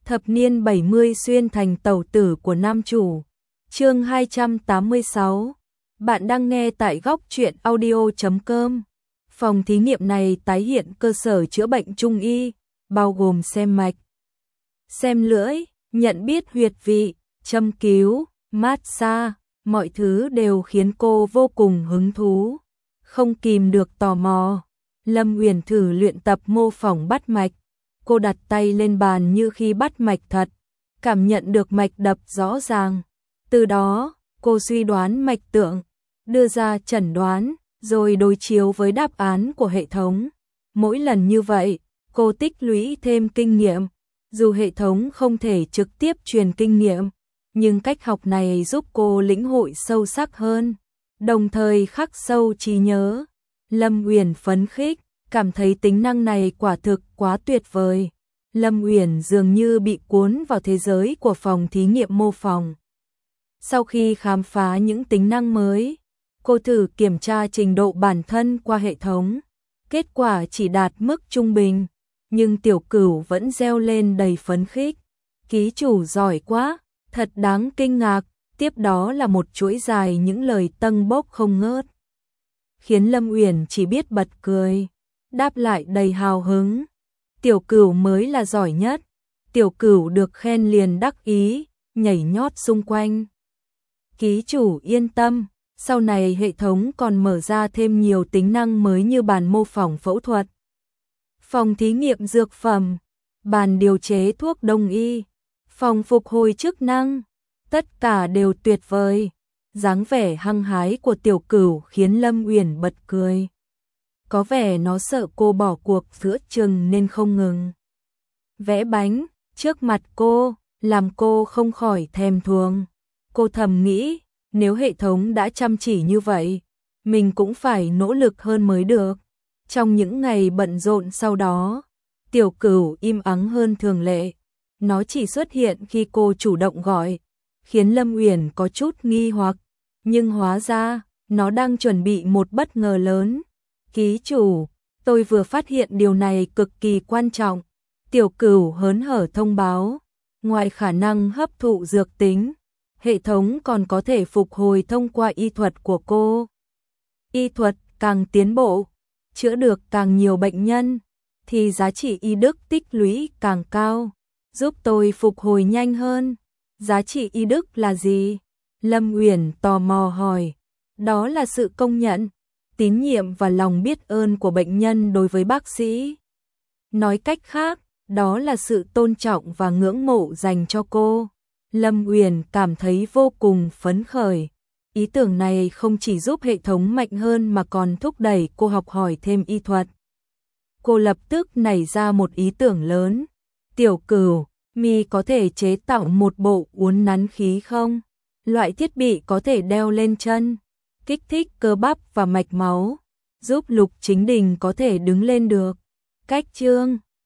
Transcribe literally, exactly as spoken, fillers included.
Thập niên bảy mươi xuyên thành tẩu tử của nam chủ. Chương hai trăm tám mươi sáu. Bạn đang nghe tại góc truyện audio chấm com. Phòng thí nghiệm này tái hiện cơ sở chữa bệnh trung y, bao gồm xem mạch, xem lưỡi, nhận biết huyệt vị, châm cứu, massage, mọi thứ đều khiến cô vô cùng hứng thú, không kìm được tò mò. Lâm Uyển thử luyện tập mô phỏng bắt mạch. Cô đặt tay lên bàn như khi bắt mạch thật, cảm nhận được mạch đập rõ ràng. Từ đó, cô suy đoán mạch tượng, đưa ra chẩn đoán, rồi đối chiếu với đáp án của hệ thống. Mỗi lần như vậy, cô tích lũy thêm kinh nghiệm. Dù hệ thống không thể trực tiếp truyền kinh nghiệm, nhưng cách học này giúp cô lĩnh hội sâu sắc hơn, đồng thời khắc sâu trí nhớ. Lâm Uyển phấn khích, cảm thấy tính năng này quả thực quá tuyệt vời. Lâm Uyển dường như bị cuốn vào thế giới của phòng thí nghiệm mô phỏng. Sau khi khám phá những tính năng mới, cô thử kiểm tra trình độ bản thân qua hệ thống. Kết quả chỉ đạt mức trung bình, nhưng Tiểu Cửu vẫn reo lên đầy phấn khích. Ký chủ giỏi quá, thật đáng kinh ngạc. Tiếp đó là một chuỗi dài những lời tâng bốc không ngớt, khiến Lâm Uyển chỉ biết bật cười, đáp lại đầy hào hứng. Tiểu Cửu mới là giỏi nhất. Tiểu Cửu được khen liền đắc ý, nhảy nhót xung quanh. Ký chủ yên tâm, sau này hệ thống còn mở ra thêm nhiều tính năng mới như bàn mô phỏng phẫu thuật, phòng thí nghiệm dược phẩm, bàn điều chế thuốc đông y, phòng phục hồi chức năng. Tất cả đều tuyệt vời. Dáng vẻ hăng hái của Tiểu Cửu khiến Lâm Uyển bật cười. Có vẻ nó sợ cô bỏ cuộc giữa chừng nên không ngừng vẽ bánh trước mặt cô, làm cô không khỏi thèm thuồng. Cô thầm nghĩ, nếu hệ thống đã chăm chỉ như vậy, mình cũng phải nỗ lực hơn mới được. Trong những ngày bận rộn sau đó, Tiểu Cửu im ắng hơn thường lệ. Nó chỉ xuất hiện khi cô chủ động gọi, khiến Lâm Uyển có chút nghi hoặc, nhưng hóa ra nó đang chuẩn bị một bất ngờ lớn. Ký chủ, tôi vừa phát hiện điều này cực kỳ quan trọng. Tiểu Cửu hớn hở thông báo, ngoài khả năng hấp thụ dược tính, hệ thống còn có thể phục hồi thông qua y thuật của cô. Y thuật càng tiến bộ, chữa được càng nhiều bệnh nhân, thì giá trị y đức tích lũy càng cao, giúp tôi phục hồi nhanh hơn. Giá trị y đức là gì? Lâm Uyển tò mò hỏi. Đó là sự công nhận, tín nhiệm và lòng biết ơn của bệnh nhân đối với bác sĩ. Nói cách khác, đó là sự tôn trọng và ngưỡng mộ dành cho cô. Lâm Uyển cảm thấy vô cùng phấn khởi. Ý tưởng này không chỉ giúp hệ thống mạnh hơn mà còn thúc đẩy cô học hỏi thêm y thuật. Cô lập tức nảy ra một ý tưởng lớn. Tiểu Cửu, mi có thể chế tạo một bộ uốn nắn khí không? Loại thiết bị có thể đeo lên chân, kích thích cơ bắp và mạch máu, giúp Lục Chính Đình có thể đứng lên được. Cách chương